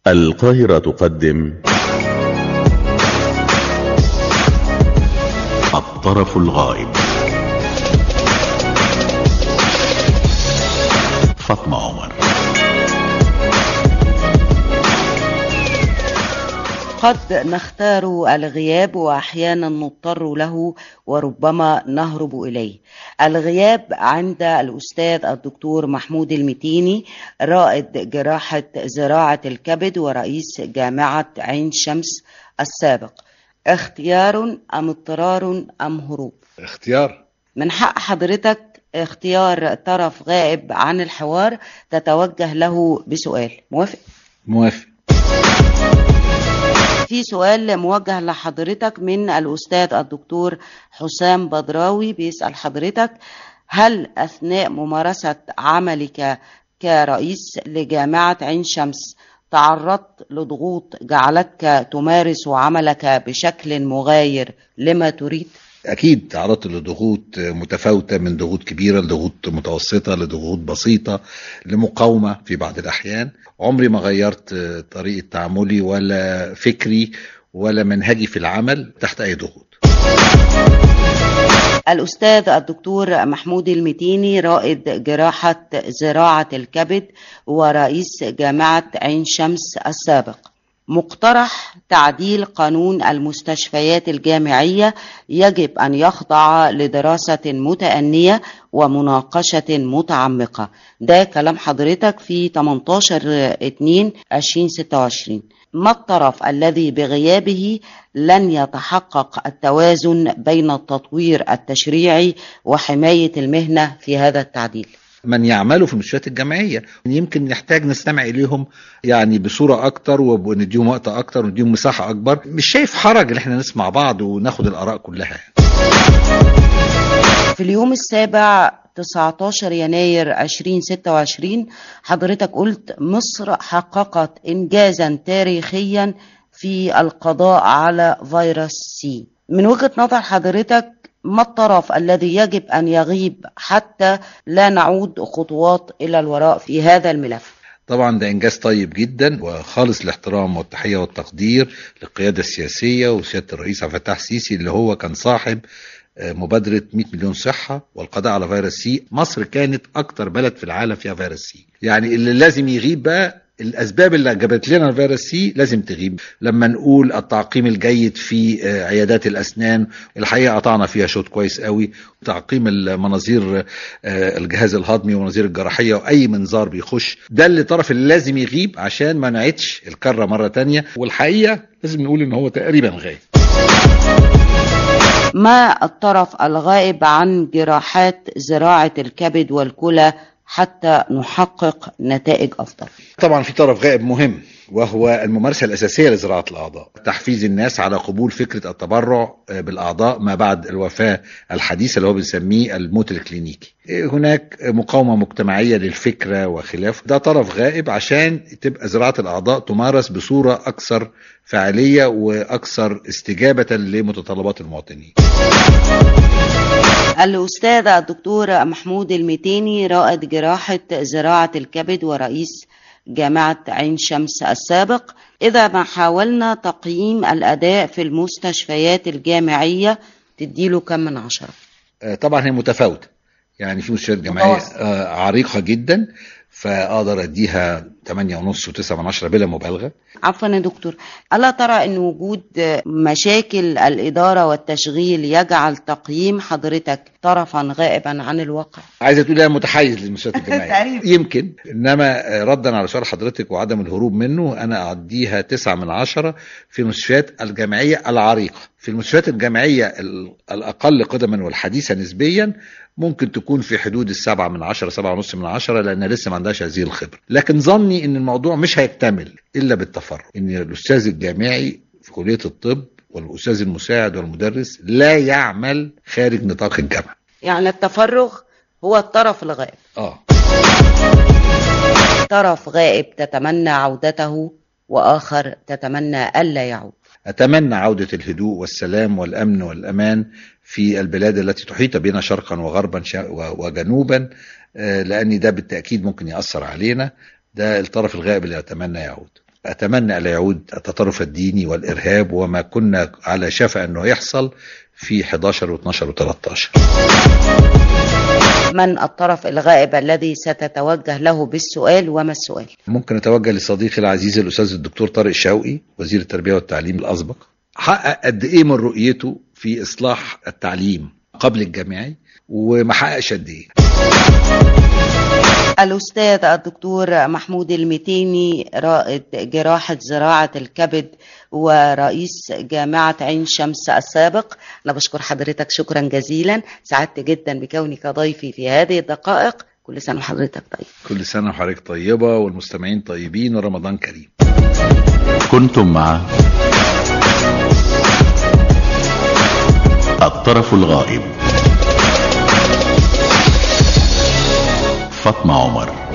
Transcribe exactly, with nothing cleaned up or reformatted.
القاهرة تقدم الطرف الغائب. فاطمة عمر. قد نختار الغياب وأحيانا نضطر له وربما نهرب إليه. الغياب عند الأستاذ الدكتور محمود المتيني، رائد جراحة زراعة الكبد ورئيس جامعة عين شمس السابق. اختيار أم اضطرار أم هروب؟ اختيار. من حق حضرتك اختيار طرف غائب عن الحوار تتوجه له بسؤال. موافق؟ موافق. في سؤال موجه لحضرتك من الأستاذ الدكتور حسام بدراوي، بيسأل حضرتك: هل أثناء ممارسة عملك كرئيس لجامعة عين شمس تعرضت لضغوط جعلتك تمارس عملك بشكل مغاير لما تريد؟ أكيد تعرضت لضغوط متفاوتة، من ضغوط كبيرة لضغوط متوسطة لضغوط بسيطة لمقاومة في بعض الأحيان. عمري ما غيرت طريقة تعاملي ولا فكري ولا منهجي في العمل تحت أي ضغوط. الأستاذ الدكتور محمود المتيني، رائد جراحة زراعة الكبد ورئيس جامعة عين شمس السابق. مقترح تعديل قانون المستشفيات الجامعية يجب أن يخضع لدراسة متأنية ومناقشة متعمقة. ده كلام حضرتك في ثمانية عشر اثنين ألفين وستة وعشرين. ما الطرف الذي بغيابه لن يتحقق التوازن بين التطوير التشريعي وحماية المهنة في هذا التعديل؟ من يعملوا في المستشفيات الجامعية يمكن نحتاج نستمع إليهم يعني بصورة أكتر ونديهم وقت أكتر ونديهم مساحة أكبر. مش شايف حرج إن احنا نسمع بعض وناخد الآراء كلها. في اليوم السابع تسعة عشر يناير ألفين وستة وعشرين حضرتك قلت: مصر حققت إنجازا تاريخيا في القضاء على فيروس سي. من وجهة نظر حضرتك ما الطرف الذي يجب أن يغيب حتى لا نعود خطوات إلى الوراء في هذا الملف؟ طبعا ده إنجاز طيب جدا وخالص الاحترام والتحية والتقدير للقيادة السياسية وسيادة الرئيس عبد الفتاح السيسي اللي هو كان صاحب مبادرة مئة مليون صحة والقضاء على فيروس سي. مصر كانت أكتر بلد في العالم فيها فيروس سي. يعني اللي لازم يغيب بقى الأسباب اللي جابت لنا الفيروس سي لازم تغيب. لما نقول التعقيم الجيد في عيادات الأسنان، الحقيقة قطعنا فيها شوط كويس قوي. تعقيم المناظير الجهاز الهضمي ومناظير الجراحية وأي منظار بيخش، ده اللي طرف اللي لازم يغيب عشان ما نعيدش الكرة مرة تانية. والحقيقة لازم نقول إن هو تقريبا غايب. ما الطرف الغائب عن جراحات زراعة الكبد والكلى حتى نحقق نتائج أفضل؟ طبعا في طرف غائب مهم وهو الممارسة الأساسية لزراعة الأعضاء، تحفيز الناس على قبول فكرة التبرع بالأعضاء ما بعد الوفاة الحديثة اللي هو بنسميه الموت الكلينيكي. هناك مقاومة مجتمعية للفكرة وخلافه. ده طرف غائب عشان تبقى زراعة الأعضاء تمارس بصورة أكثر فعالية وأكثر استجابة لمتطلبات المواطنين. الأستاذ الدكتور محمود المتيني، رائد جراحة زراعة الكبد ورئيس جامعة عين شمس السابق. إذا ما حاولنا تقييم الأداء في المستشفيات الجامعية تديله كم من عشرة؟ طبعا هي متفاوتة. يعني في مستشفيات جامعية عريقة جدا فأقدر أديها ثمانية ونص وتسعة من عشرة بلا مبالغة. عفوا يا دكتور، ألا ترى أن وجود مشاكل الإدارة والتشغيل يجعل تقييم حضرتك طرفا غائبا عن الواقع؟ عايزة تقول أنا متحيز للمستشفيات الجامعية يمكن، إنما ردا على سؤال حضرتك وعدم الهروب منه أنا أعديها تسعة من عشرة في المستشفيات الجامعية العريقة. في المستشفيات الجامعية الأقل قدما والحديثة نسبيا ممكن تكون في حدود السبعة من عشرة سبعة ونص من عشرة لأنها لسه ما عندهاش هذه الخبرة. لكن ظني إن الموضوع مش هيكتمل إلا بالتفرغ. إن الأستاذ الجامعي في كلية الطب والأستاذ المساعد والمدرس لا يعمل خارج نطاق الجامعة. يعني التفرغ هو الطرف الغائب. آه. طرف غائب تتمنى عودته وآخر تتمنى ألا يعود. أتمنى عودة الهدوء والسلام والأمن والأمان في البلاد التي تحيط بنا شرقا وغربا وجنوبا، لأن ده بالتأكيد ممكن يأثر علينا. ده الطرف الغائب اللي أتمنى يعود. أتمنى ألا يعود التطرف الديني والإرهاب وما كنا على شفا أنه يحصل في حداشر واثناشر وثلاثتاشر. من الطرف الغائب الذي ستتوجه له بالسؤال وما السؤال؟ ممكن أتوجه لصديقي العزيز الأستاذ الدكتور طارق شوقي وزير التربية والتعليم الأسبق. حقق قد إيه من رؤيته في إصلاح التعليم قبل الجامعي وما حققش قد إيه. الأستاذ الدكتور محمود المتيني رائد جراحة زراعة الكبد ورئيس جامعة عين شمس السابق، أنا بشكر حضرتك شكرا جزيلا، سعدت جدا بكونك ضيفي في هذه الدقائق. كل سنة وحضرتك طيب. كل سنة وحضرتك طيبة والمستمعين طيبين ورمضان كريم. كنتم مع الطرف الغائب فاطمة عمر.